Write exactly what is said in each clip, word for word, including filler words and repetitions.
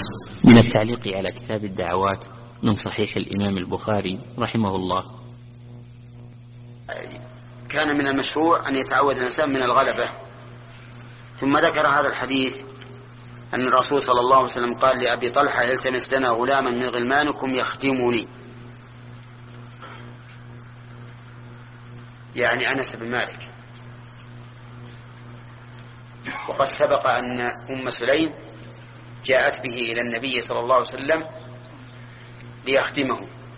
من التعليق على كتاب الدعوات من صحيح الإمام البخاري رحمه الله. كان من المشروع أن يتعوذ الإنسان من الغلبة، ثم ذكر هذا الحديث أن الرسول صلى الله عليه وسلم قال لأبي طلحة: التمس لنا غلاما من غلمانكم يخدمني، يعني أنس بن مالك. وقد سبق أن أم سليم جاءت به إلى النبي صلى الله عليه وسلم ليخدمه،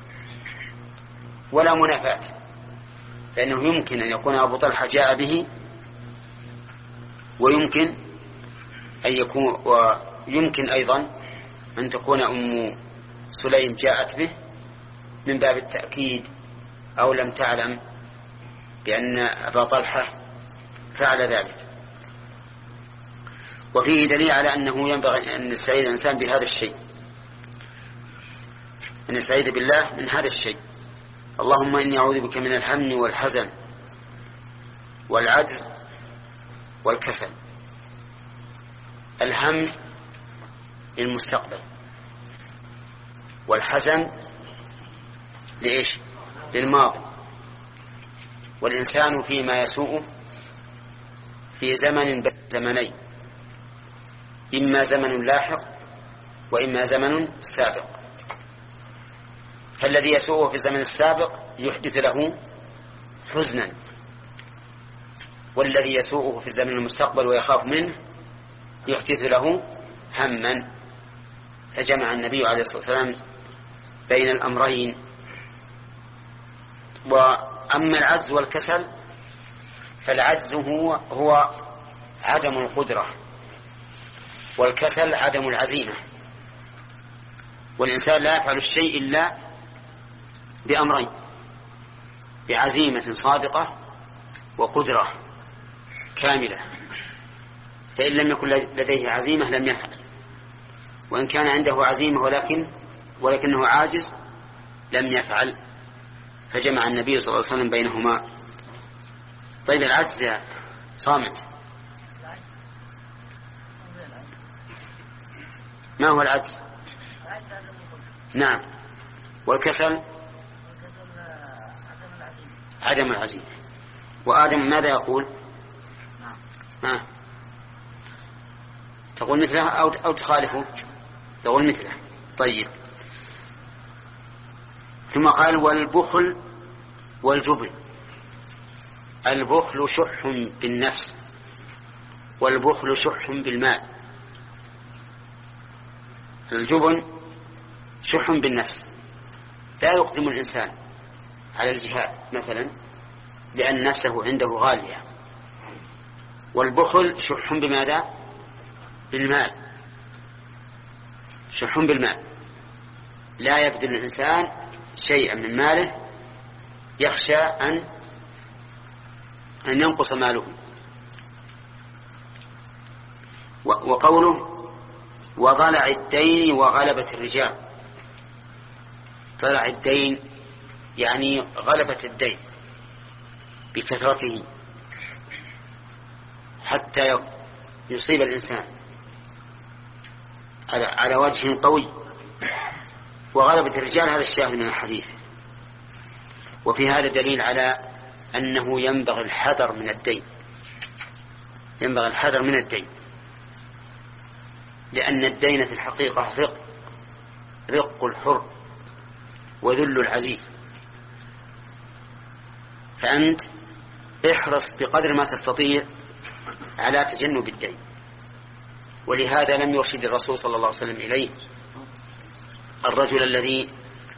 ولا منافاة، لأنه يمكن أن يكون أبو طلحة جاء به، ويمكن أن يكون ويمكن أيضا أن تكون أم سليم جاءت به من باب التأكيد، أو لم تعلم بأن أبا طلحة فعل ذلك. وفيه دليل على أنه ينبغي أن يستعيذ الإنسان بهذا الشيء، أن يستعيذ بالله من هذا الشيء: اللهم إني أعوذ بك من الهم والحزن والعجز والكسل. الهم للمستقبل، والحزن لإيش؟ للماضي. والإنسان فيما يسوء في زمن بين زمنين، إما زمن لاحق وإما زمن سابق. فالذي يسوء في الزمن السابق يحدث له حزنا، والذي يسوءه في الزمن المستقبل ويخاف منه يحدث له هما. فجمع النبي عليه الصلاة والسلام بين الأمرين. وأما العجز والكسل، فالعجز هو, هو عدم القدرة، والكسل عدم العزيمة. والإنسان لا يفعل الشيء إلا بأمرين: بعزيمة صادقة وقدرة كاملة. فإن لم يكن لديه عزيمة لم يفعل، وإن كان عنده عزيمة ولكن ولكنه عاجز لم يفعل. فجمع النبي صلى الله عليه وسلم بينهما. طيب العجز يا صامت، ما هو العجز؟ نعم. والكسل عدم العزيمة. وآدم ماذا يقول؟ ها. تقول مثله أو, أو تخالفه؟ تقول مثله. طيب. ثم قال: والبخل والجبن. البخل شح بالنفس، والبخل شح بالمال. الجبن شح بالنفس، لا يقدم الإنسان على الجهاد مثلا لأن نفسه عنده غالية. والبخل شح بماذا؟ بالمال. شح بالمال، لا يبذل الإنسان شيئا من ماله يخشى أن أن ينقص ماله. وقوله: وضلع الدين وغلبة الرجال. ضلع الدين يعني غلبة الدين بكثرته حتى يصيب الإنسان على على وجه قوي. وغلبة الرجال هذا الشاهد من الحديث. وفي هذا دليل على أنه ينبغي الحذر من الدين، ينبغي الحذر من الدين، لأن الدين في الحقيقة رق رق الحر وذل العزيز. فأنت احرص بقدر ما تستطيع على تجنب الدين. ولهذا لم يرشد الرسول صلى الله عليه وسلم إليه الرجل الذي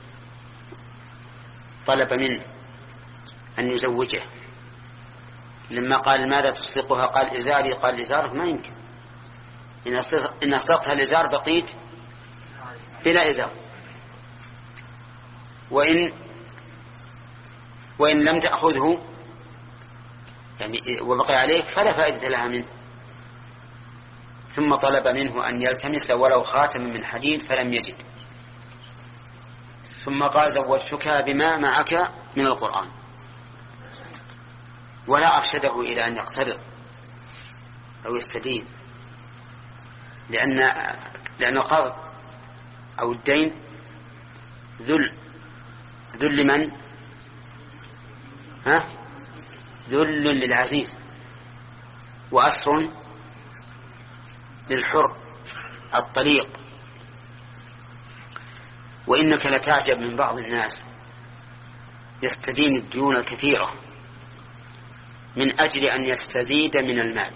طلب منه أن يزوجه، لما قال: ماذا تصدقها؟ قال: إزاري. قال: إزارك ما يمكن، إن أصدقتها الإزار بقيت بلا إزار، وإن وإن لم تأخذه يعني وبقي عليك فلا فائدة لها منه. ثم طلب منه أن يلتمس ولو خاتم من حديد فلم يجد، ثم قال: زوجتك بما معك من القرآن. ولا أرشده إلى أن يقترض أو يستدين، لأن لأن القرض أو الدين ذل. ذل من؟ ها؟ ذل للعزيز، وأسر للحر الطليق. وإنك لتعجب من بعض الناس يستدين الديون الكثيرة من أجل أن يستزيد من المال،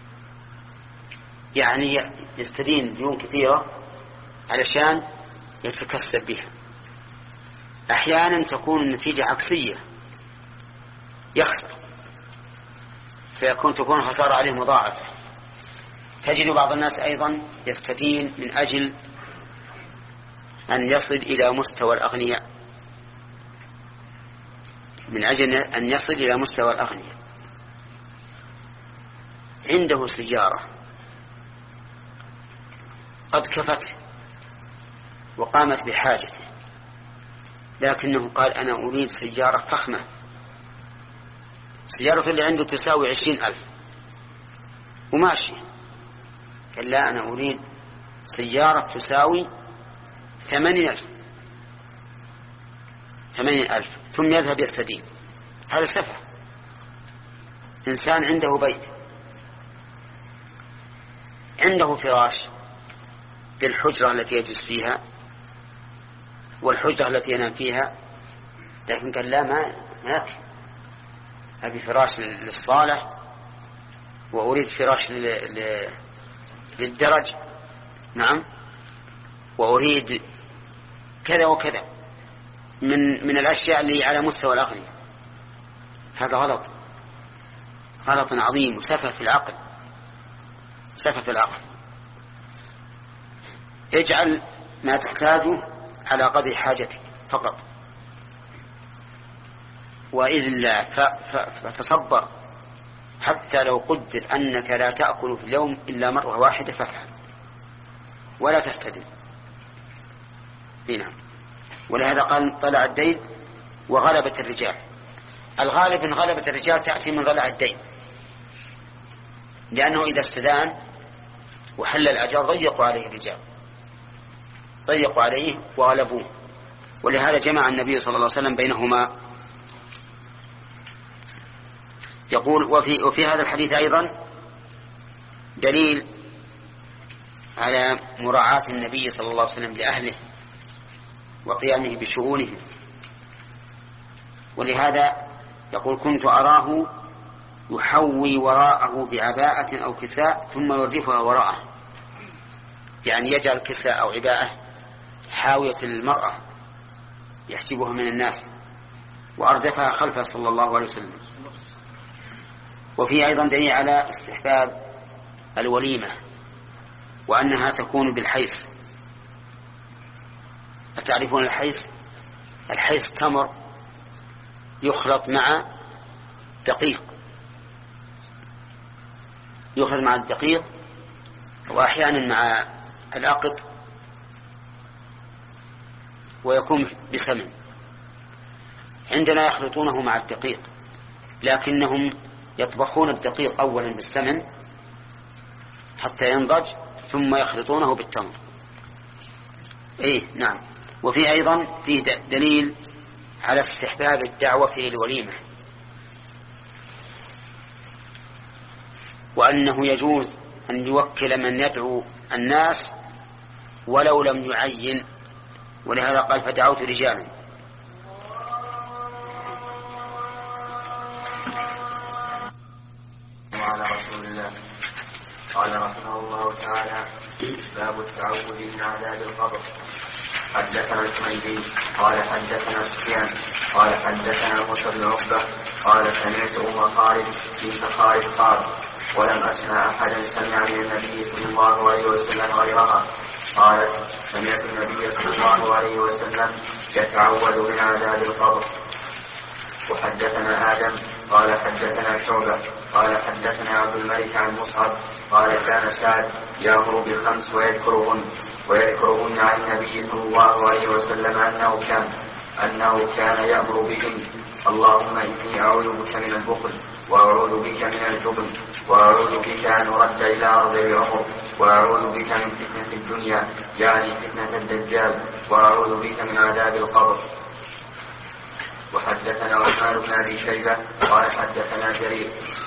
يعني يستدين ديون كثيرة علشان يتكسب بها. أحيانا تكون النتيجة عكسية، يخسر، فيكون تكون خسارة عليه مضاعفة. تجد بعض الناس أيضا يستدين من أجل أن يصل إلى مستوى الأغنياء، من أجل أن يصل إلى مستوى الأغنياء. عنده سيارة قد كفت وقامت بحاجته، لكنه قال أنا أريد سيارة فخمة. سيارة اللي عنده تساوي عشرين ألف وماشي، قال لا أنا أريد سيارة تساوي ثمانين ألف ثمانين ألف ثم يذهب يستدين. هذا سفه. إنسان عنده بيت، عنده فراش للحجرة التي يجلس فيها والحجرة التي ينام فيها، لكن قال لا ما يكفي، أبي فراش للصالة، وأريد فراش للدرج، نعم، وأريد كذا وكذا من من الأشياء اللي على مستوى الأغنياء. هذا غلط، غلط عظيم وسفه في العقل، سفه في العقل. اجعل ما تحتاجه على قدر حاجتك فقط، وإذا فتصبر، حتى لو قدر أنك لا تأكل في اليوم إلا مرة واحدة فافعل ولا تستدين. نعم. ولهذا قال طلع الدين وغلبة الرجال. الغالب ان غلبة الرجال تأتي من ضلع الدين، لأنه إذا استدان وحل الأجر ضيقوا عليه الرجال، ضيقوا عليه وغلبوه. ولهذا جمع النبي صلى الله عليه وسلم بينهما. يقول وفي, وفي هذا الحديث أيضا دليل على مراعاة النبي صلى الله عليه وسلم لأهله وقيامه بشؤونهم. ولهذا يقول كنت أراه يحوي وراءه بعباءة أو كساء ثم يردفها وراءه، يعني يجعل كساء أو عباءة حاوية المرأة يحجبها من الناس وأردفها خلفه صلى الله عليه وسلم. وفي أيضا دليل على استحباب الوليمة وأنها تكون بالحيس. أتعرفون الحيس؟ الحيس تمر يخلط مع دقيق، يخلط مع الدقيق وأحيانا مع الأقط، ويكون بسمن. عندنا يخلطونه مع الدقيق، لكنهم يطبخون الدقيق أولا بالسمن حتى ينضج ثم يخلطونه بالتمر. إيه نعم. وفي أيضا فيه دليل على استحباب الدعوة للوليمة، وأنه يجوز أن يوكل من يدعو الناس ولو لم يعين. ولهذا قال فدعوت رجالا. وعلى رسول الله. قال رحمه الله تعالى باب التعوذ من عذاب القبر. حدثنا الحميدي قال حدثنا سفيان قال حدثنا موسى بن عقبة قال سمعت أم خالد بنت خالد قال ولم أسمع أحدا سمع من النبي صلى الله عليه وسلم غيرها قالت سمعت النبي صلى الله عليه وسلم يتعوذ من عذاب القبر. وحدثنا آدم قال حدثنا شعبة قال حدثنا عبد الملك عن مصعب قال كان سعد يأمر بخمس ويذكرهن ويذكرهن عن النبي صلى الله عليه وسلم أنه كان أنه كان يأمر بهن اللهم إني أعوذ بك من البخل وأعوذ بك من الجبن وأعوذ بك أن أرد إلى أرض العمر وأعوذ بك من فتنة الدنيا يعني فتنة الدجال وأعوذ بك من عذاب القبر. وحدثنا عثمان بن أبي شيبة قال حدثنا جرير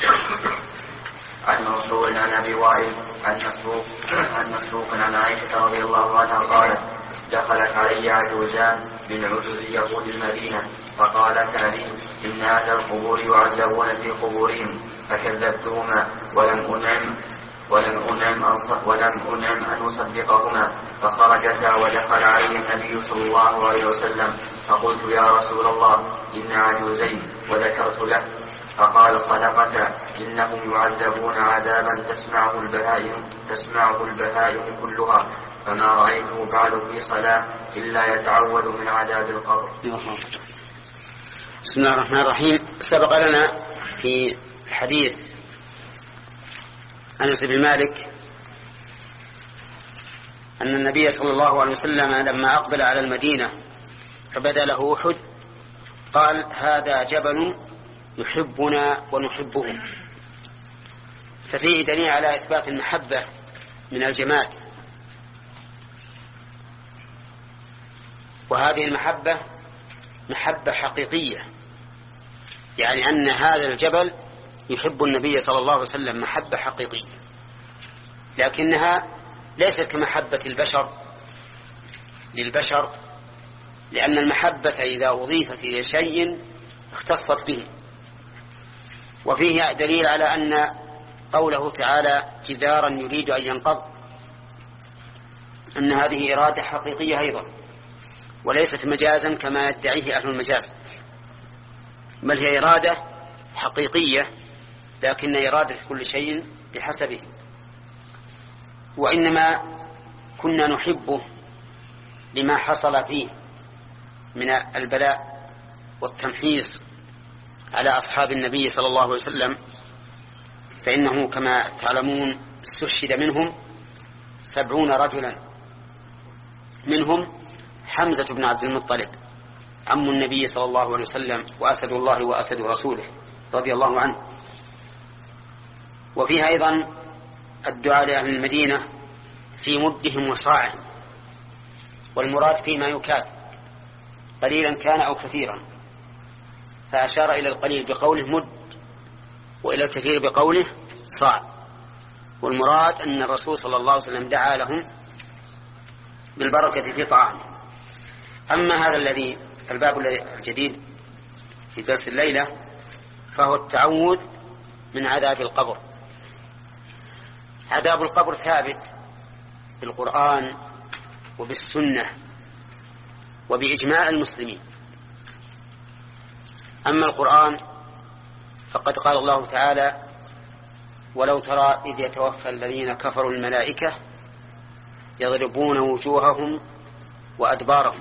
عن منصور عن أبي وائل عن مسروق عن مسروق عن عائشة رضي الله عنها قالت دخلت علي عجوزان من عجوز يهود المدينة فقالتا لي إن أهل القبور يعذبون في قبورهم فكذبتهما ولم أنعم ولم أنعم ولم أنعم أن أصدقهما فخرجتا ودخل علي النبي صلى الله عليه وسلم فقلت يا رسول الله إن عجوزين وذكرت له فقال صدقتا إنهم يعذبون عذابا تسمعه البهائم تسمعه البهائم كلها فما رأيته بعد في صلاة إلا يتعوذ من عذاب القبر. بسم الله الرحمن الرحيم. سبق لنا في حديث أنس بن مالك أن النبي صلى الله عليه وسلم لما أقبل على المدينة فبدا له أحد قال هذا جبل يحبنا ونحبه، ففيه دليل على إثبات المحبة من الجماد، وهذه المحبة محبة حقيقية، يعني أن هذا الجبل يحب النبي صلى الله عليه وسلم محبة حقيقية، لكنها ليست كمحبة البشر للبشر، لأن المحبة إذا أضيفت إلى شيء اختصت به. وفيه دليل على أن قوله تعالى جدارا يريد أن ينقض أن هذه إرادة حقيقية أيضا، وليست مجازا كما يدعيه أهل المجاز، بل هي إرادة حقيقية، لكن إرادة كل شيء بحسبه. وإنما كنا نحبه لما حصل فيه من البلاء والتمحيص على أصحاب النبي صلى الله عليه وسلم، فإنه كما تعلمون استشهد منهم سبعون رجلا، منهم حمزة بن عبد المطلب عم النبي صلى الله عليه وسلم وأسد الله وأسد رسوله رضي الله عنه. وفيها أيضا الدعاء لأهل المدينة في مدهم وصاعهم، والمراد فيما يكاد قليلا كان أو كثيرا، فأشار إلى القليل بقوله مد وإلى الكثير بقوله صاع، والمراد أن الرسول صلى الله عليه وسلم دعا لهم بالبركة في طعامه. أما هذا الذي الباب الجديد في درس الليلة فهو التعوذ من عذاب القبر. عذاب القبر ثابت بالقرآن وبالسنة وبإجماع المسلمين. أما القرآن فقد قال الله تعالى ولو ترى إذ يتوفى الذين كفروا الملائكة يضربون وجوههم وأدبارهم.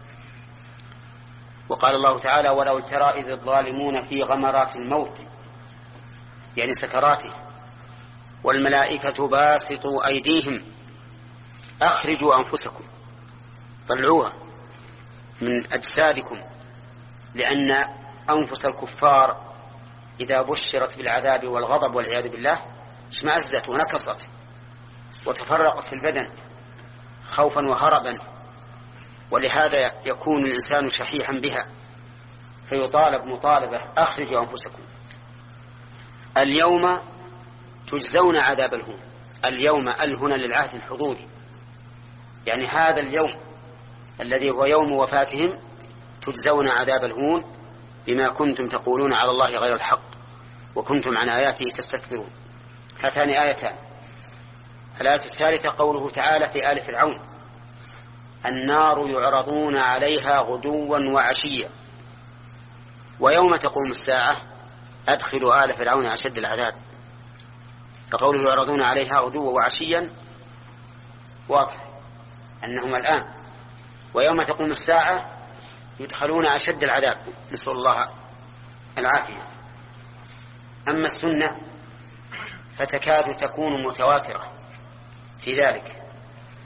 وقال الله تعالى ولو ترى إذ الظالمون في غمرات الموت يعني سكراته والملائكة باسطوا أيديهم أخرجوا أنفسكم طلعوها من أجسادكم، لأن أنفس الكفار إذا بشرت بالعذاب والغضب والعياذ بالله اشمأزت ونكصت وتفرقت في البدن خوفا وهربا، ولهذا يكون الإنسان شحيحا بها فيطالب مطالبة أخرجوا أنفسكم. اليوم تجزون عذاب الهون، اليوم الهنا للعهد الحضوري، يعني هذا اليوم الذي هو يوم وفاتهم تجزون عذاب الهون بما كنتم تقولون على الله غير الحق وكنتم عن آياته تستكبرون. هاتان آيتان. الآية الثالثة قوله تعالى في آل فرعون النار يعرضون عليها غدوا وعشيا ويوم تقوم الساعة أدخلوا آل فرعون أشد العذاب. فقوله يعرضون عليها غدوا وعشيا واضح أنهم الآن، ويوم تقوم الساعة يدخلون أشد العذاب، نسأل الله العافية. أما السنة فتكاد تكون متواترة في ذلك،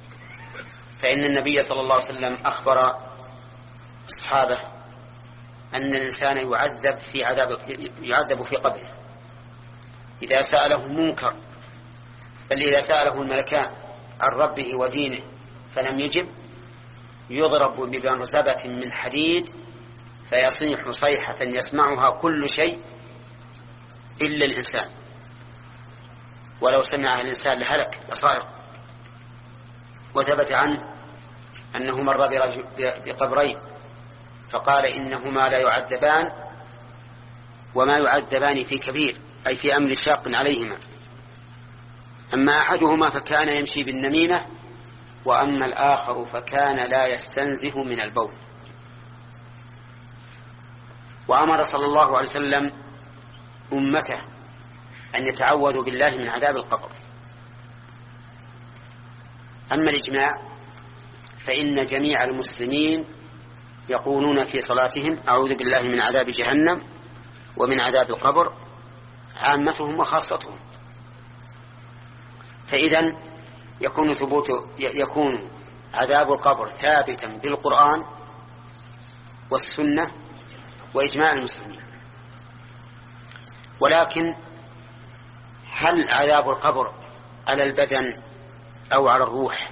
فإن النبي صلى الله عليه وسلم أخبر أصحابه أن الإنسان يعذب في عذاب يعذب في قبره إذا سأله منكر، بل إذا سأله الملكان عن ربه ودينه فلم يجب يضرب بمرزبة من حديد فيصيح صيحة يسمعها كل شيء إلا الإنسان، ولو سمعها الإنسان لهلك لصائق. وثبت عنه أنه مر بقبرين فقال إنهما لا يعذبان وما يعذبان في كبير، أي في أمر شاق عليهما. أما أحدهما فكان يمشي بالنميمة، وأما الآخر فكان لا يستنزه من البول. وأمر صلى الله عليه وسلم أمته أن يتعوذوا بالله من عذاب القبر. أما الإجماع فإن جميع المسلمين يقولون في صلاتهم أعوذ بالله من عذاب جهنم ومن عذاب القبر، عامتهم وخاصتهم. فإذا يكون ثبوت يكون عذاب القبر ثابتا بالقرآن والسنة وإجماع المسلمين. ولكن هل عذاب القبر على البدن أو على الروح؟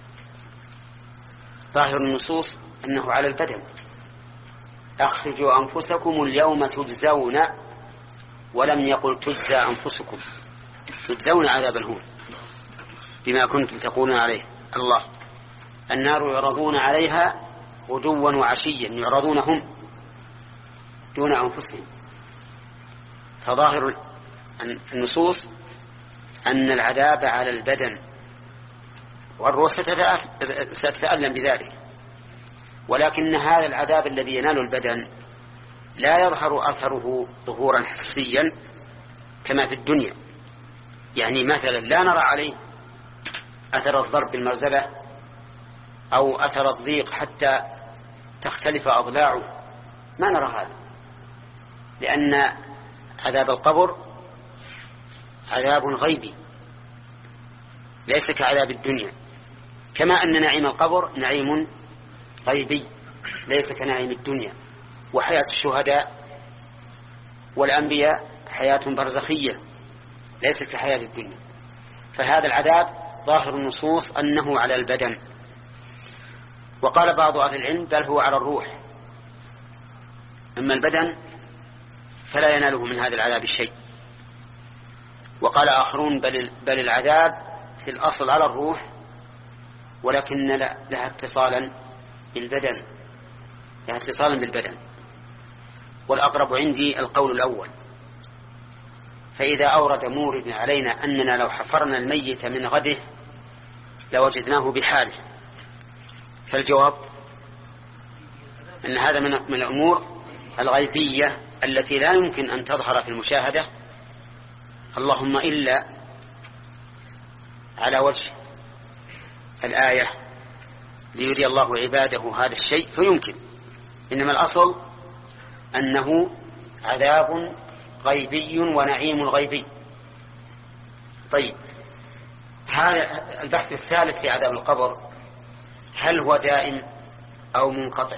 ظاهر النصوص أنه على البدن. أخرجوا أنفسكم اليوم تجزون، ولم يقل تجزى أنفسكم، تجزون عذاب الهون بما كنتم تقولون عليه الله. النار يعرضون عليها غدوا وعشيا، يعرضون هم دون أنفسهم. فظاهر النصوص أن العذاب على البدن، والروح ستتألم بذلك، ولكن هذا العذاب الذي ينال البدن لا يظهر أثره ظهورا حسيا كما في الدنيا. يعني مثلا لا نرى عليه أثر الضرب بالمرزبة أو أثر الضيق حتى تختلف أضلاعه، ما نرى هذا، لأن عذاب القبر عذاب غيبي ليس كعذاب الدنيا، كما أن نعيم القبر نعيم غيبي ليس كنعيم الدنيا. وحياة الشهداء والأنبياء حياة برزخية ليست كحياة الدنيا. فهذا العذاب ظاهر النصوص أنه على البدن. وقال بعض أهل العلم بل هو على الروح، أما البدن فلا يناله من هذا العذاب الشيء. وقال آخرون بل, بل العذاب في الأصل على الروح، ولكن لها اتصالا بالبدن، لها اتصالا بالبدن. والأقرب عندي القول الأول. فإذا أورد مورد علينا أننا لو حفرنا الميت من غده لوجدناه بحاله، فالجواب أن هذا من الأمور الغيبية التي لا يمكن أن تظهر في المشاهدة، اللهم إلا على وجه الآية ليري الله عباده هذا الشيء فيمكن. إنما الأصل أنه عذاب غيبي ونعيم غيبي. طيب، هذا البحث الثالث في عذاب القبر، هل هو دائم أو منقطع؟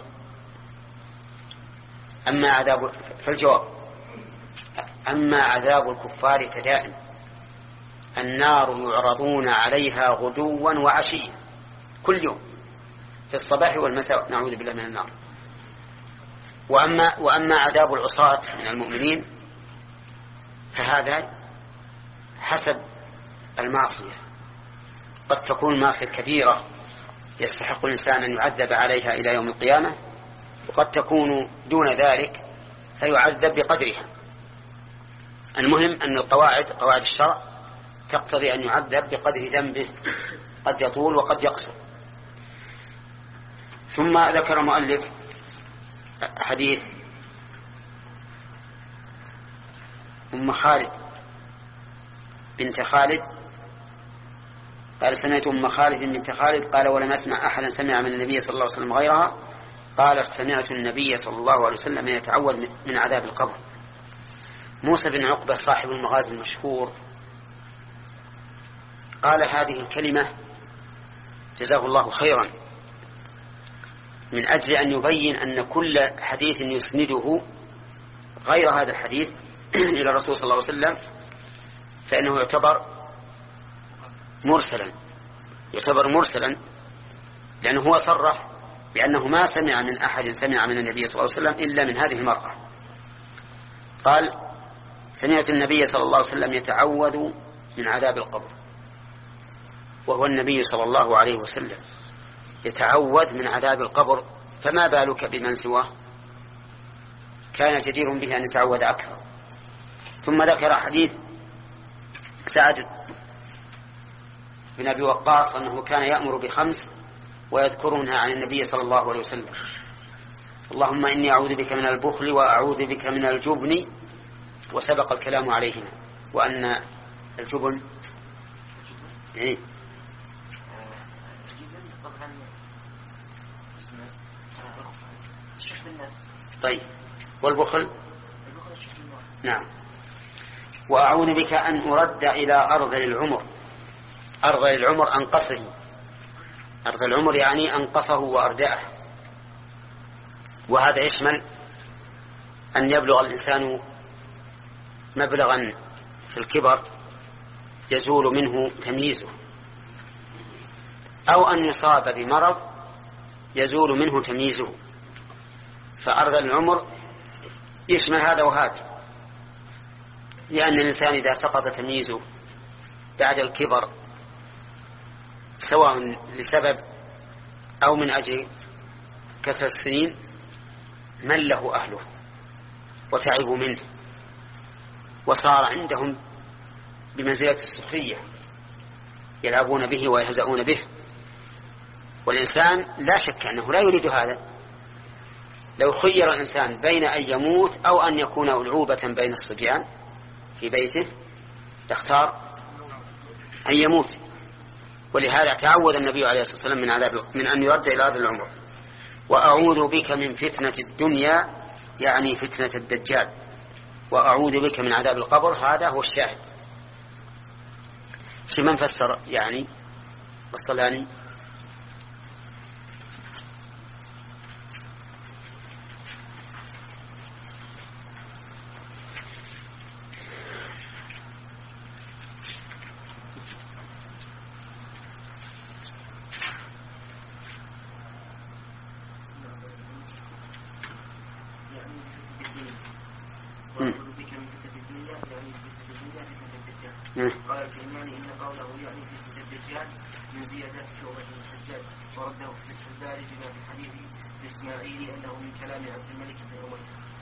أما عذاب فالجواب أما عذاب الكفار فدائم، النار يعرضون عليها غدوا وعشيا كل يوم في الصباح والمساء، نعوذ بالله من النار. وأما, وأما عذاب العصاة من المؤمنين فهذا حسب المعصية. قد تكون معصية كبيرة يستحق الإنسان أن يعذب عليها إلى يوم القيامة، وقد تكون دون ذلك فيعذب بقدرها. المهم أن القواعد قواعد الشرع تقتضي أن يعذب بقدر ذنبه، قد يطول وقد يقصر. ثم ذكر مؤلف حديث أم خالد بنت خالد قال سمعت أم خالد بنت خالد قال ولم أسمع أحدا سمع من النبي صلى الله عليه وسلم غيرها قال سمعت النبي صلى الله عليه وسلم يتعوذ من عذاب القبر. موسى بن عقبة صاحب المغازي المشهور قال هذه الكلمة جزاه الله خيرا من أجل أن يبين أن كل حديث يسنده غير هذا الحديث إلى الرسول صلى الله عليه وسلم فإنه يعتبر مرسلا يعتبر مرسلا لأنه هو صرح بأنه ما سمع من أحد سمع من النبي صلى الله عليه وسلم إلا من هذه المرأة. قال: سمعت النبي صلى الله عليه وسلم يتعوذ من عذاب القبر، وهو النبي صلى الله عليه وسلم يتعوذ من عذاب القبر، فما بالك بمن سواه كان جدير به أن يتعوذ أكثر. ثم ذكر حديث سعد بن أبي وقاص أنه كان يأمر بخمس ويذكرهن عن النبي صلى الله عليه وسلم: اللهم إني أعوذ بك من البخل وأعوذ بك من الجبن، وسبق الكلام عليهما، وأن الجبن يعني طيب، والبخل نعم. وأعوذ بك أن أرد إلى أرض العمر. أرض العمر أنقصه، أرض العمر يعني أنقصه وأردأه، وهذا يشمل أن يبلغ الإنسان مبلغا في الكبر يزول منه تمييزه، أو أن يصاب بمرض يزول منه تمييزه. فأرض العمر يشمل هذا وهذا، لأن الإنسان إذا سقط تمييزه بعد الكبر سواء لسبب أو من أجل كثرة السنين مله أهله وتعبوا منه وصار عندهم بمنزلة السخرية، يلعبون به ويهزؤون به. والإنسان لا شك أنه لا يريد هذا. لو خير الإنسان بين أن يموت أو أن يكون ألعوبة بين الصبيان في بيته يختار أن يموت. ولهذا تعوذ النبي عليه الصلاة والسلام من عذاب من أن يرد إلى أرض العمر. وأعوذ بك من فتنة الدنيا يعني فتنة الدجال، وأعوذ بك من عذاب القبر، هذا هو الشاهد. شو من فسر يعني الصلاني؟ قال الكلماني إن قوله يعني في الدجال من زيادات شعبة الحجاج، ورده في فتح الباري بما في حديث الإسماعيلي أنه من كلام عبد الملك بن عمر.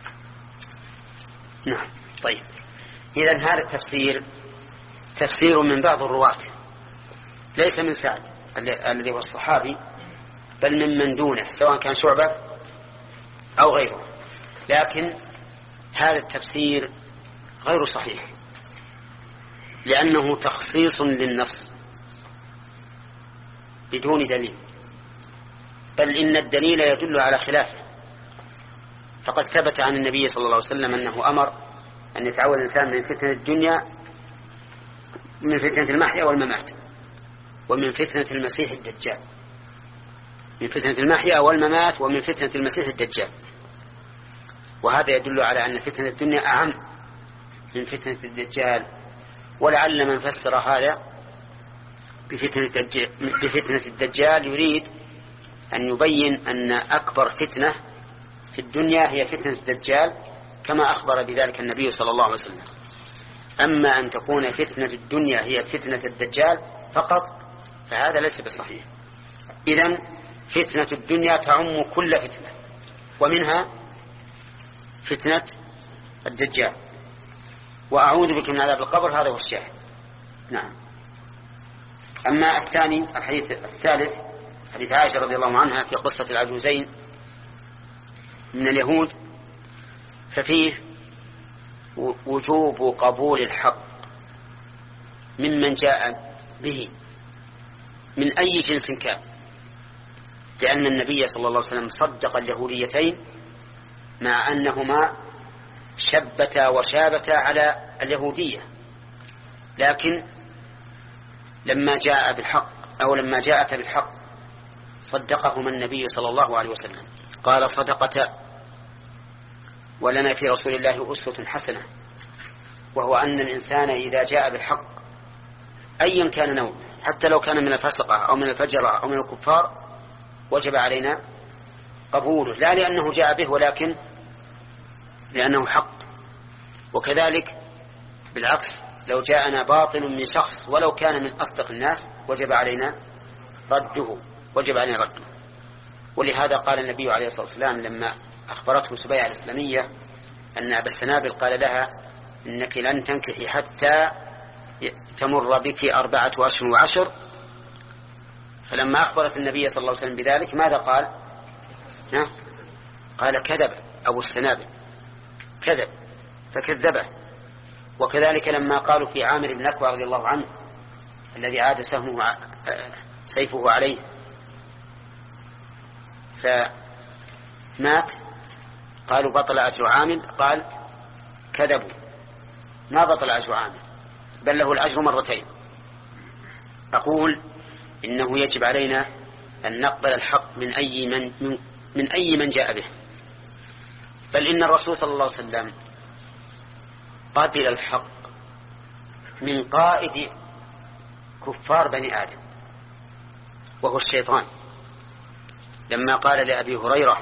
نعم. طيب، إذن هذا التفسير تفسير من بعض الرواة، ليس من سعد الذي هو الصحابي، بل من من دونه سواء كان شعبة أو غيره. لكن هذا التفسير غير صحيح، لأنه تخصيص للنص بدون دليل، بل إن الدليل يدل على خلافه. فقد ثبت عن النبي صلى الله عليه وسلم أنه أمر أن يتعوذ الإنسان من فتنة الدنيا، من فتنة المحيا والممات، ومن فتنة المسيح الدجال، من فتنة المحيا والممات ومن فتنة المسيح الدجال. وهذا يدل على أن فتنة الدنيا أهم من فتنة الدجال. ولعل من فسر هذا بفتنة بفتنة الدجال يريد أن يبين أن أكبر فتنة في الدنيا هي فتنة الدجال، كما أخبر بذلك النبي صلى الله عليه وسلم. أما أن تكون فتنة الدنيا هي فتنة الدجال فقط فهذا ليس بصحيح. إذن فتنة الدنيا تعم كل فتنة، ومنها فتنة الدجال. وأعوذ بك من عذاب القبر، هذا هو الشاهد. نعم. أما الثاني الحديث الثالث حديث عائشة رضي الله عنها في قصة العجوزين من اليهود، ففيه وجوب قبول الحق ممن جاء به من أي جنس كان، لأن النبي صلى الله عليه وسلم صدق اليهوديتين مع أنهما شبتا وشابتا على اليهودية، لكن لما جاء بالحق أو لما جاءت بالحق صدقهما النبي صلى الله عليه وسلم، قال صدقتا. ولنا في رسول الله أسوة حسنة، وهو أن الإنسان إذا جاء بالحق أيا كان نوعه، حتى لو كان من الفسقة أو من الفجرة أو من الكفار، وجب علينا قبوله، لا لأنه جاء به ولكن لأنه حق. وكذلك بالعكس، لو جاءنا باطل من شخص ولو كان من أصدق الناس وجب علينا رده، وجب علينا رده. ولهذا قال النبي عليه الصلاة والسلام لما أخبرته سبيعة الإسلامية أن أبا السنابل قال لها إنك لن تنكحي حتى تمر بك أربعة أشهر وعشر، فلما أخبرت النبي صلى الله عليه وسلم بذلك ماذا قال؟ ها؟ قال كذب أبو السنابل، كذب، فكذبه. وكذلك لما قالوا في عامر بن أكوى رضي الله عنه الذي عاد سهمه سيفه عليه فمات، قالوا بطل أجر عامل، قال كذبوا، ما بطل أجر عامل بل له الأجر مرتين. أقول إنه يجب علينا أن نقبل الحق من أي من, من, من أي من جاء به، بل إن الرسول صلى الله عليه وسلم قبل الحق من قائد كفار بني آدم وهو الشيطان، لما قال لأبي هريرة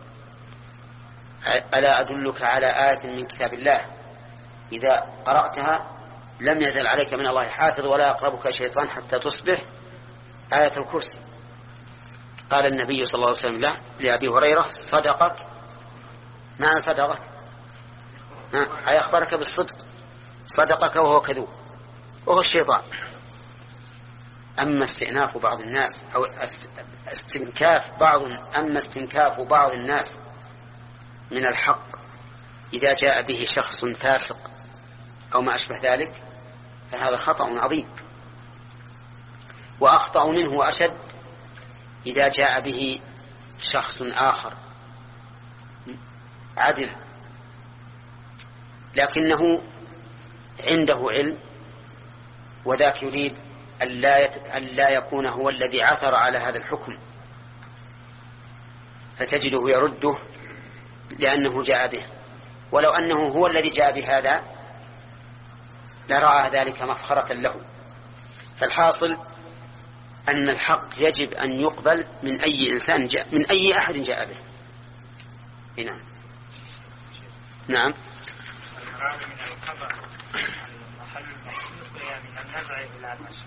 ألا أدلك على آية من كتاب الله إذا قرأتها لم يزل عليك من الله حافظ ولا يقربك شيطان حتى تصبح آية الكرسي. قال النبي صلى الله عليه وسلم له لأبي هريرة صدقك، معنى صدقك أي أخبرك بالصدق، صدقك وهو كذوب وهو الشيطان. أما استئناف بعض الناس أو استنكاف بعض أما استنكاف بعض الناس من الحق إذا جاء به شخص فاسق أو ما أشبه ذلك فهذا خطأ عظيم، وأخطأ منه وأشد إذا جاء به شخص آخر عدل لكنه عنده علم وذاك يريد أن لا يكون هو الذي عثر على هذا الحكم، فتجده يرده لأنه جاء به، ولو أنه هو الذي جاء بهذا لرأى ذلك مفخرة له. فالحاصل أن الحق يجب أن يقبل من أي إنسان جاء، من أي أحد جاء به. نعم نعم. من القبر المحل المحل من النزع إلى النشر.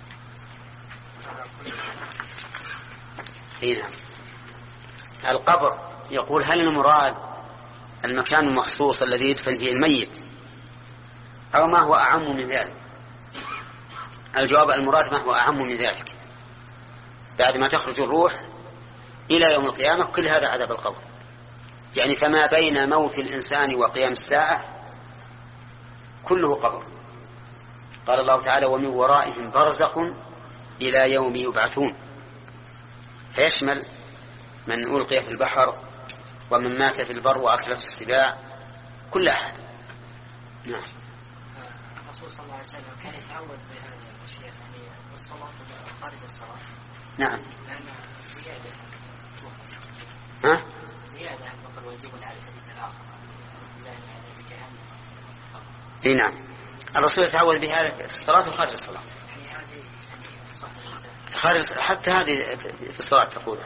نعم. القبر يقول هل المراد المكان المخصوص الذي يدفن فيه الميت أو ما هو أعم من ذلك؟ الجواب المراد ما هو أعم من ذلك، بعد ما تخرج الروح إلى يوم القيامة كل هذا عذاب القبر، يعني فما بين موت الإنسان وقيام الساعة كله قبر. قال الله تعالى ومن ورائهم برزخ إلى يوم يبعثون، فيشمل من ألقي في البحر ومن مات في البر وأكلت السباع، كل أحد. نعم. الرسول صلى الله عليه وسلم كان يتعود زي هذا الشيء يعني الصلاة خارج الصلاة. نعم. لأن زيادة ها؟ زيادة نقل ويجوب على الحديث الآخر لا هذا بجهنم. إيه نعم. الرسول يتعود بهذا في الصلاة وخارج الصلاة. يعني هذه صح خارج حتى هذه في الصلاة تقولها.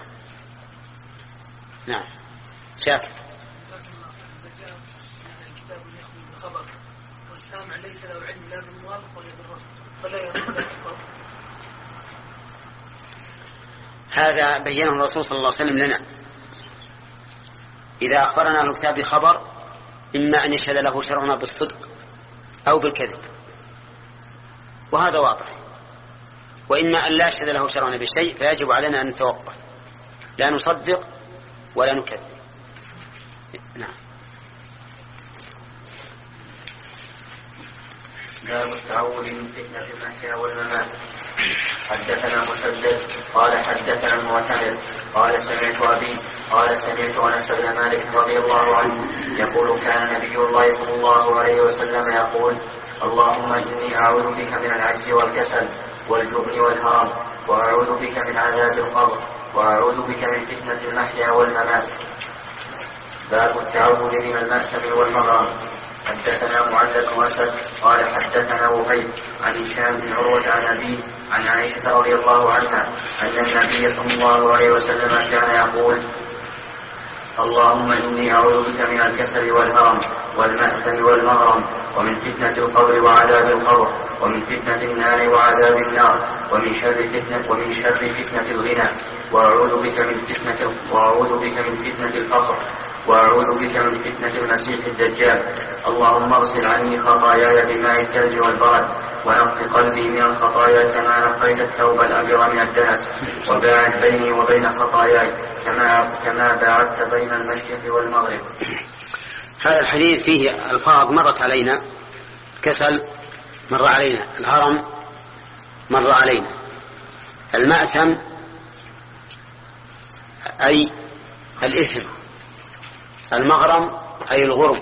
نعم. شاكر. الكتاب يخرج بالخبر والسامع ليس له علم لا بالموافق ولا بالرفض فلا يرد الحكم. هذا بينه الرسول صلى الله عليه وسلم لنا. إذا أخبرنا الكتاب بخبر إما أن يشهد له شرعنا بالصدق أو بالكذب، وهذا واضح، وإما أن لا يشهد له شرعنا بشيء فيجب علينا أن نتوقف، لا نصدق ولا نكذب. نعم. باب التعوذ من فتنة المحيا والممات. حدثنا مسدد قال حدثنا المعتمر قال سمعت أبي قال سمعت أنس بن مالك رضي الله عنه يقول كان نبي الله صلى الله عليه وسلم يقول اللهم إني أعوذ بك من العجز والكسل والجبن والهرم وأعوذ بك من عذاب القبر وأعوذ بك من فتنة المحيا والممات. باب التعوذ من المأثم والمغرم. حدثنا معلق واسد قال حدثنا وهيب عن هشام بن عروة عن أبيه عن عائشة رضي الله عنها أن النبي صلى الله عليه وسلم كان يقول: اللهم إني أعوذ بك من الكسل والهرم والمأثم والمغرم ومن فتنة القبر وعذاب القبر ومن فتنة النار وعذاب النار ومن شر فتنة ومن شر فتنة الغنى وأعوذ بك من فتنة وأعوذ بك من فتنة الفقر وأعوذ بك من فتنة المسيح الدجال. اللهم اغسل عني خطاياي بماء الثلج والبرد ونقض قلبي من الخطايا كما نقيت الثوب الأبيض من الدنس وباعد بيني وبين خطاياي كما كما باعدت بين المشرق والمغرب. هذا الحديث فيه ألفاظ مرت علينا: كسل مر علينا، الهرم مر علينا، المأثم أي الإثم، المغرم أي الغرم،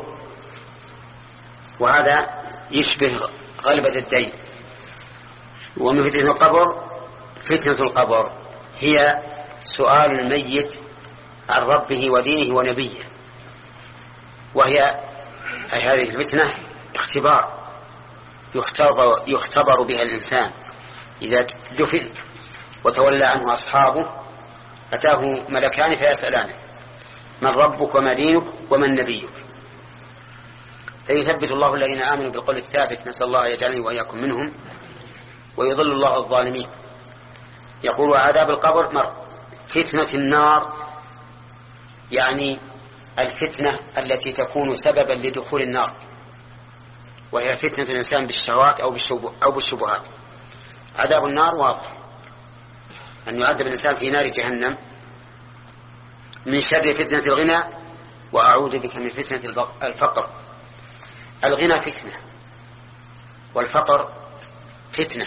وهذا يشبه غلبة الدين. ومن فتنة القبر، فتنة القبر هي سؤال الميت عن ربه ودينه ونبيه، وهي أي هذه الفتنة اختبار يختبر, يختبر بها الإنسان إذا دفن وتولى عنه أصحابه أتاه ملكان فيسألانه: من ربك وما دينك ومن نبيك؟ فيثبت الله الذين آمنوا بالقول الثابت، نسأل الله يجعلني وإياكم منهم، ويضل الله الظالمين. يقول: عذاب القبر مر. فتنة النار يعني الفتنة التي تكون سببا لدخول النار، وهي فتنة الإنسان بالشهوات أو بالشبهات. عذاب النار واضح، أن يعذب الإنسان في نار جهنم. من شر فتنة الغنى وأعوذ بك من فتنة الفقر. الغنى فتنة والفقر فتنة،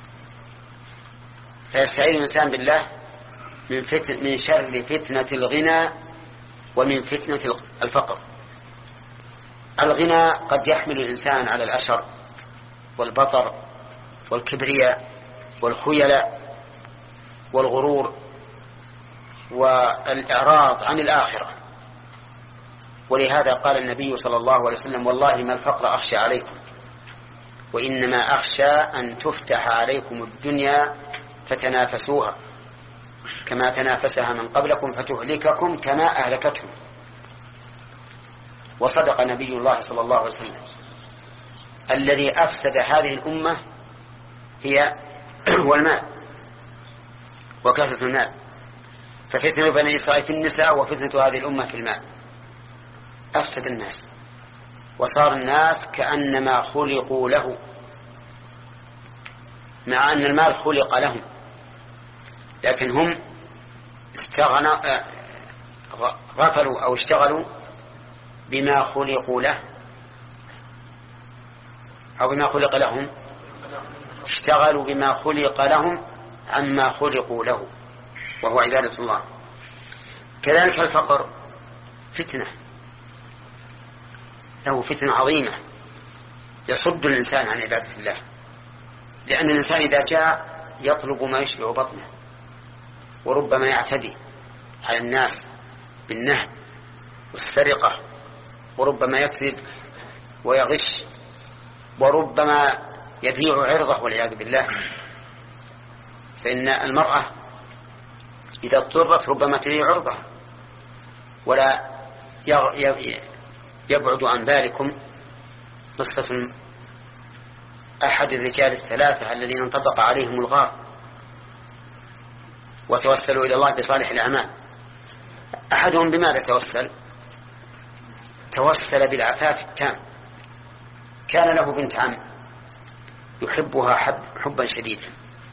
فيستعيذ الإنسان بالله من, فتن من شر فتنة الغنى ومن فتنة الفقر. الغنى قد يحمل الإنسان على الأشر والبطر والكبرياء والخيلاء والغرور والإعراض عن الآخرة. ولهذا قال النبي صلى الله عليه وسلم: والله ما الفقر أخشى عليكم، وإنما أخشى أن تفتح عليكم الدنيا فتنافسوها كما تنافسها من قبلكم فتهلككم كما أهلكتهم. وصدق نبي الله صلى الله عليه وسلم. الذي أفسد هذه الأمة هي هو المال وكثرة المال، ففتنة بني إسرائيل في النساء وفتنة هذه الأمة في المال. أفسد الناس وصار الناس كأنما خلقوا له، مع أن المال خلق لهم، لكن هم استغنوا غفلوا أو اشتغلوا بما خلقوا له أو بما خلق لهم، اشتغلوا بما خلق لهم عما خلقوا له، وهو عبادة الله. كذلك الفقر فتنة، له فتنة عظيمة يصد الإنسان عن عبادة الله، لأن الإنسان إذا جاء يطلب ما يشبع بطنه، وربما يعتدي على الناس بالنهب والسرقة، وربما يكذب ويغش، وربما يبيع عرضه والعياذ بالله. فإن المرأة إذا اضطرت ربما تبيع عرضها. ولا يبعد عن بالكم قصة أحد الرجال الثلاثة الذين انطبق عليهم الغار وتوسلوا إلى الله بصالح الأعمال. أحدهم بماذا توسل؟ توسل بالعفاف التام. كان له بنت عم يحبها حب حبا شديدا،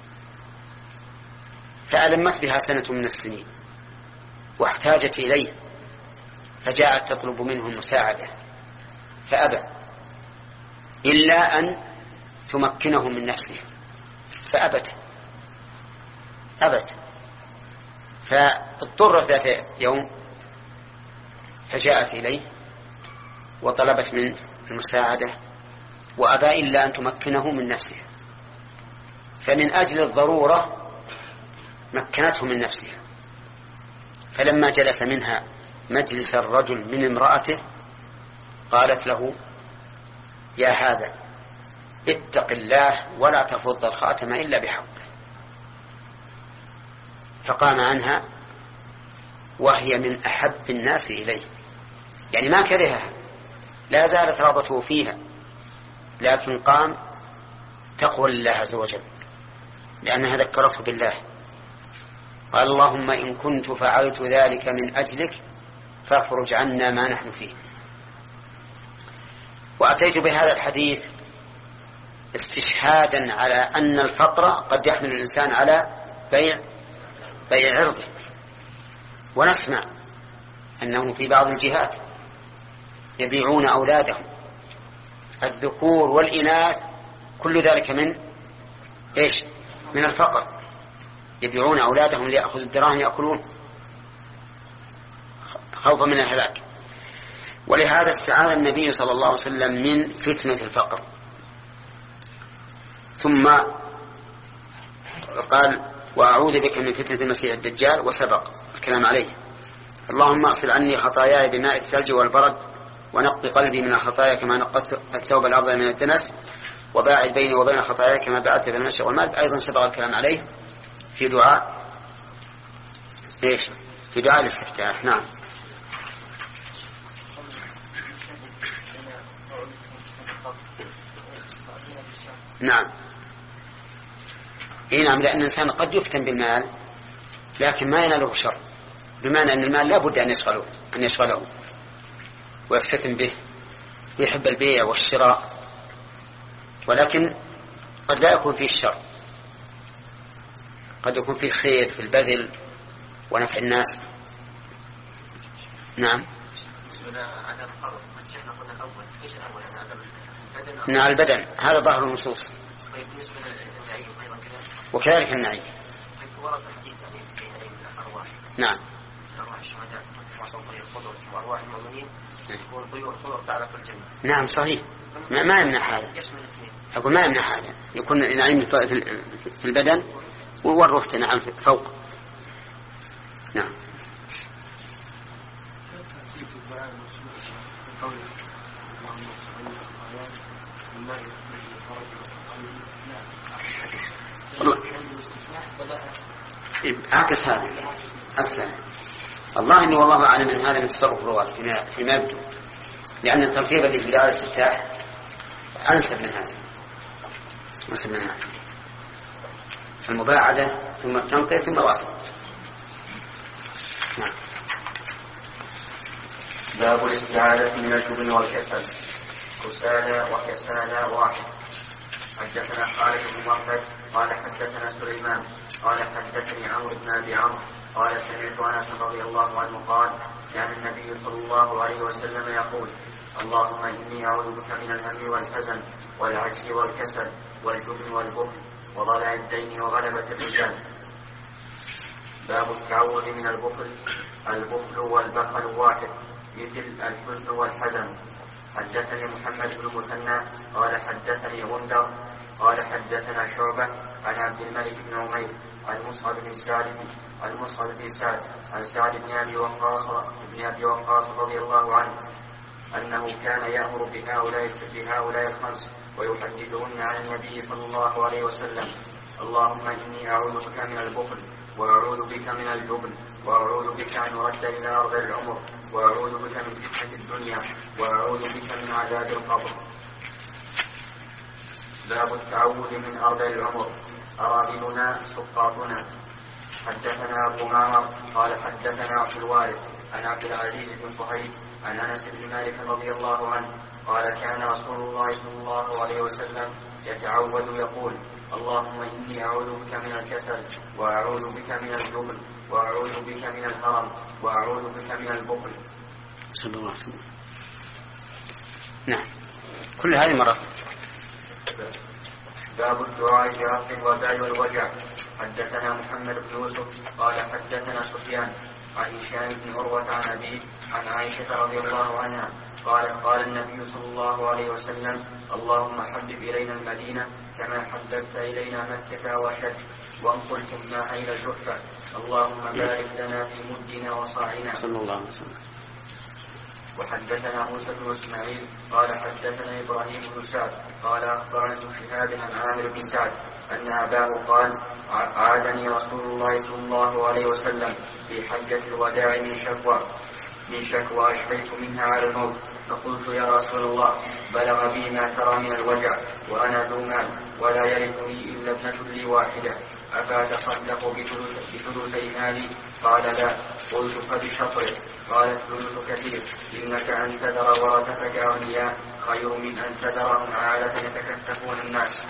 فألمت بها سنة من السنين واحتاجت إليه، فجاءت تطلب منه المساعدة فأبى إلا أن تمكنه من نفسه، فأبت أبت فاضطرت ذات يوم فجاءت إليه وطلبت منه المساعدة وأبى إلا أن تمكنه من نفسه، فمن أجل الضرورة مكنته من نفسها فلما جلس منها مجلس الرجل من امرأته قالت له: يا هذا اتق الله ولا تفض الخاتم إلا بحق. فقام عنها وهي من أحب الناس إليه، يعني ما كرهها، لا زالت رغبته فيها، لكن قام تقوى لله عز وجل لأنها ذكرته بالله. قال: اللهم إن كنت فعلت ذلك من أجلك فافرج عنا ما نحن فيه. وأتيت بهذا الحديث استشهادا على أن الفقر قد يحمل الإنسان على بيع بيع عرضه. ونسمع أنه في بعض الجهات يبيعون أولادهم الذكور والإناث، كل ذلك من إيش؟ من الفقر. يبيعون أولادهم ليأخذوا الدراهم يأكلون خوفا من الهلاك. ولهذا استعاذ النبي صلى الله عليه وسلم من فتنة الفقر، ثم قال: وأعوذ بك من فتنة المسيح الدجال، وسبق الكلام عليه. اللهم اغسل عني خطاياي بماء الثلج والبرد، ونقض قلبي من الخطايا كما نقضت الثوب الأبيض من الدنس، وباعد بيني وبين خطاياي كما بعدت بين المشرق والمغرب. أيضا سبق الكلام عليه في دعاء إيش؟ في دعاء الاستفتاح. نعم. نعم. إيه نعم، لأن الإنسان قد يفتن بالمال لكن ما يناله شر، بمعنى أن المال لا بد أن يشغله أن يشغله ويفتتن به ويحب البيع والشراء، ولكن قد لا يكون فيه الشر، قد يكون فيه الخير في البذل ونفع الناس. نعم. نعم البدن هذا ظاهر النصوص، وكذلك النعيم. نعم. نعم صحيح، ما, ما يمنع هذا، أقول ما يمنع هذا، يكون النعيم في البدن والروح تنعم فوق. نعم. عكس هذا، عكس هذا. الله إني والله أعلم من هذا من تصرف الرواة فيما, فيما يبدو، لأن الترتيب اللي في دعاء الاستفتاح أنسب من هذا، أنسب من هذا، المباعدة ثم التنقية ثم الوصل. نعم. باب الاستعاذة من الجبن والكسل. كسالى وكسالى واحد. حدثنا خالد بن مخلد قال حدثنا سليمان قال حدثني عمرو بن ابي عمرو قال سمعت انس رضي الله عنه قال: كان النبي صلى الله عليه وسلم يقول: اللهم اني اعوذ بك من الهم والحزن والعجز والكسل والجبن والبخل وضلع الدين وغلبة الرجال. باب التعوذ من البخل. البخل والبخل واحد، مثل الحزن والحزن. حدثني محمد بن المثنى قال حدثني غندر قال حدثنا شعبة عن عبد الملك بن عمير عن مصعب بن سعد عن مصعب بن سعد عن سعد بن أبي وقاص بن أبي وقاص رضي الله عنه أنه كان يأمر بهؤلاء بهؤلاء الخمس ويحدثهن عن النبي صلى الله عليه وسلم: اللهم إني أعوذ بك من البخل، وأعوذ بك من الجبن، وأعوذ بك أن أرد إلى أرض العمر، وأعوذ بك من فتنة الدنيا، وأعوذ بك من عذاب القبر. باب التعوذ من أرض العمر. أرابلنا سقاطنا. حدثنا أبو معمر قال حدثنا عبد الوارث عن عبد العزيز بن صهيب عن أنس بن مالك رضي الله عنه قال: كان رسول الله صلى الله عليه وسلم يتعوذ يقول: اللهم إني أعوذ بك من الكسل، وأعوذ بك من الجبن، وأعوذ بك من الهرم، وأعوذ بك من البخل. صلى الله عليه وسلم. نعم، كل هذه مرات. باب الدعاء برفع الوباء والوجع. حدثنا محمد بن يوسف قال حدثنا سفيان عن هشام بن عروة عن أبيه عن عائشة رضي الله عنها قالت: قال النبي صلى الله عليه وسلم: اللهم حبب إلينا المدينة كما حببت إلينا مكة وأشد، وانقل ثم إلى الجحفة اللهم بارك لنا في مدنا وصاعنا. صلى الله عليه وسلم. وحدثنا موسى بن اسماعيل قال حدثنا ابراهيم بن سعد قال اخبرني شهاب عن عامر بن سعد ان اباه قال عادني رسول الله صلى الله عليه وسلم في حجة الوداع من شكوى من شكوى اشفيت منها على الموت، فقلت يا رسول الله بلغ بي ما ترى من الوجع وانا ذو مال ولا يرثني الا ابنة لي واحدة، افاتصدق بثلثي مالي؟ قال لا. قلت فبشطره؟ قال الثلث كثير، انك ان تذر ورثتك اغنياء خير من ان تذرهم عالة يتكففون الناس،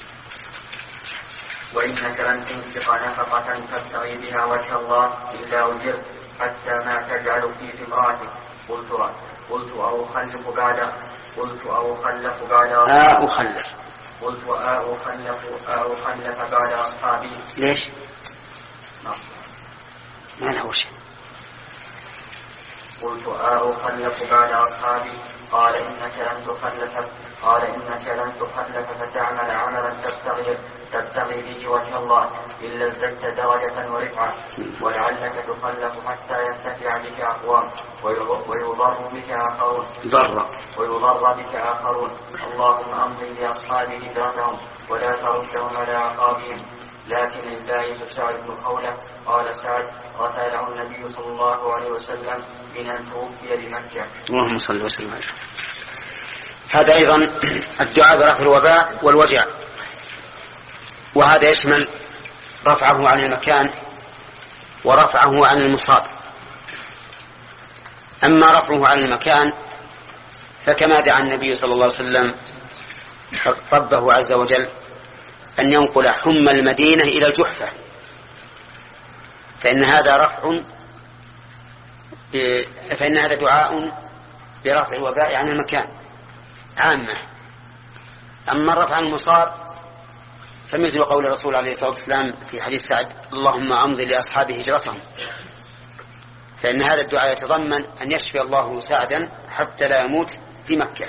وانك لن تنفق نفقة تبتغي بها وجه الله الا اجرت حتى ما تجعل في امرأتك. قلت قلت او اخلف بعد قلت او اخلف بعد آه أخلف قلت آه أخلف آه أخلف بعد أصحابي. ليش؟ نصر. ما له شيء. قلت آه أخلف بعد أصحابي. قال إنك لن تخلف قال إنك لن تخلف فتعمل عملا تبتغي تبتغي به وجه الله إلا ازددت درجة ورفعة، ولعلك تخلف حتى ينتفع بك أقوام ويضر بك آخرون ضر ويضر بك آخرون. اللهم أمضي لأصحاب هجرتهم ولا تردهم على عقابهم. لكن البائس سعد بن خولة قال سعد قتله النبي صلى الله عليه وسلم من أن توفي بمكة. اللهم صل وسلم عليه. هذا أيضا الدعاء برفع الوباء والوجع، وهذا يشمل رفعه عن المكان ورفعه عن المصاب. أما رفعه عن المكان فكما دعا النبي صلى الله عليه وسلم ربه عز وجل أن ينقل حمى المدينة إلى الجحفة، فإن هذا رفع فإن هذا دعاء برفع الوباء عن المكان عامة. أما الرفع عن المصاب فمثل قول الرسول عليه الصلاة والسلام في حديث سعد اللهم أمضي لأصحاب هجرتهم، فإن هذا الدعاء يتضمن أن يشفي الله سعدا حتى لا يموت في مكة.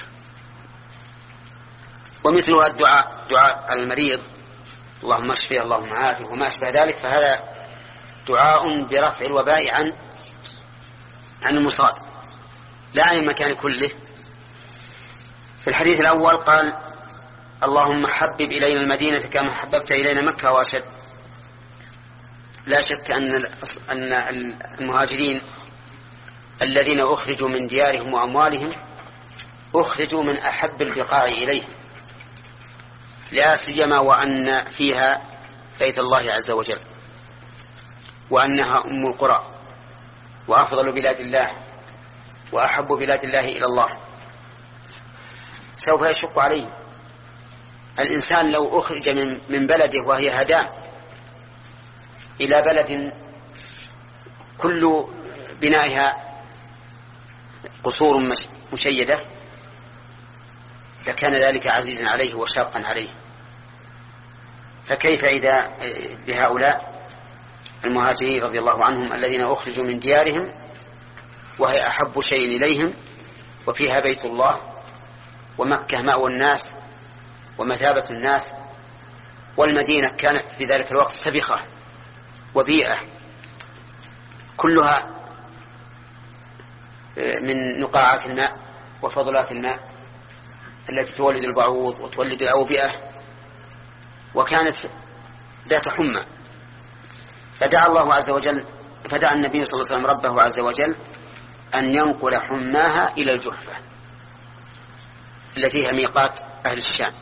ومثلها الدعاء دعاء على المريض اللهم اشفه اللهم عافه وما أشبه ذلك، فهذا دعاء برفع الوباء عن عن المصاب لا عن المكان كله. في الحديث الأول قال اللهم حبب إلينا المدينة كما حببت إلينا مكة وأشد. لا شك أن أن المهاجرين الذين أخرجوا من ديارهم وأموالهم أخرجوا من أحب البقاع إليهم، لا سيما وأن فيها بيت الله عز وجل، وأنها أم القرى وأفضل بلاد الله وأحب بلاد الله إلى الله. سوف يشق عليه الإنسان لو أخرج من, من بلده وهي هدام إلى بلد كل بنائها قصور مشيدة لكان ذلك عزيزا عليه وشاقا عليه، فكيف إذا بهؤلاء المهاجرين رضي الله عنهم الذين أخرجوا من ديارهم وهي أحب شيء إليهم وفيها بيت الله ومكة مأوى الناس ومثابة الناس، والمدينة كانت في ذلك الوقت سبخة وبيئة كلها من نقاعات الماء وفضلات الماء التي تولد البعوض وتولد الأوبئة، وكانت ذات حمى. فدعا الله عز وجل فدعا النبي صلى الله عليه وسلم ربه عز وجل أن ينقل حماها إلى الجحفة التي هي ميقات أهل الشام،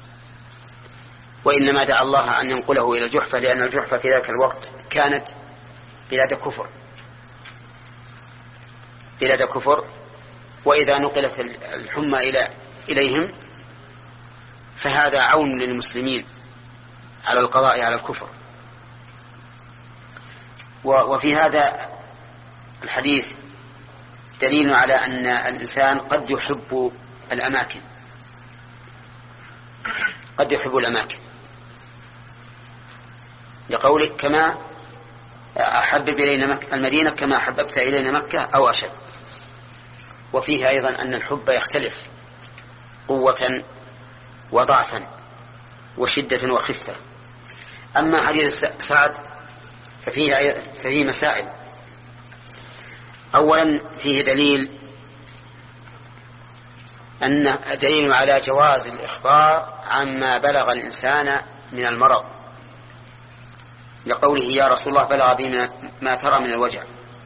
وإنما دعا الله أن ينقله إلى الجحفة لأن الجحفة في ذلك الوقت كانت بلاد كفر بلاد كفر وإذا نقلت الحمى إلى إليهم فهذا عون للمسلمين على القضاء على الكفر. وفي هذا الحديث دليل على أن الإنسان قد يحب الأماكن قد يحب الأماكن لقولك كما أحبب إلينا المدينة كما حببت إلينا مكة أو أشد. وفيه أيضا أن الحب يختلف قوة وضعفا وشدة وخفة. أما حديث سعد ففيه, ففيه مسائل. أولا فيه دليل أن دليل على جواز الإخبار عما بلغ الإنسان من المرض، لقوله يا رسول الله بلغ بي ما ترى من الوجع،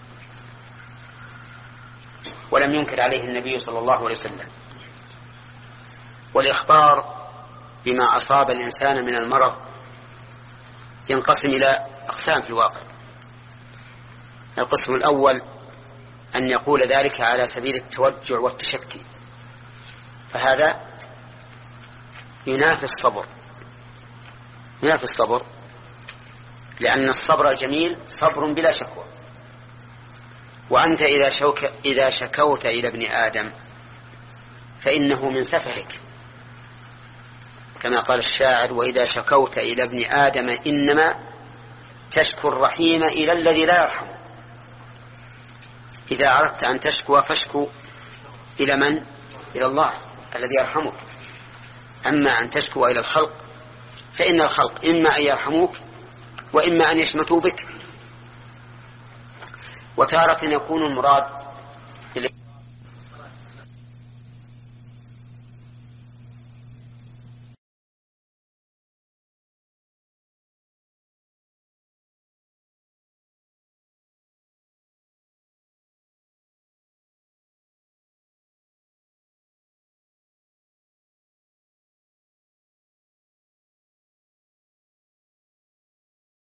ولم ينكر عليه النبي صلى الله عليه وسلم. والإخبار بما أصاب الإنسان من المرض ينقسم إلى أقسام في الواقع. القسم الأول أن يقول ذلك على سبيل التوجع والتشكي، فهذا ينافي الصبر، ينافي الصبر، لأن الصبر الجميل صبر بلا شكوى. وأنت إذا, شوك إذا شكوت إلى ابن آدم فإنه من سفهك، كما قال الشاعر وإذا شكوت إلى ابن آدم إنما تشكو الرحيم إلى الذي لا يرحم. إذا أردت أن تشكو فاشكو إلى من؟ إلى الله الذي يرحمك. أما أن تشكو إلى الخلق فإن الخلق إما أن يرحموك وإما أن يشمتوا بك. وتارة يكون المراد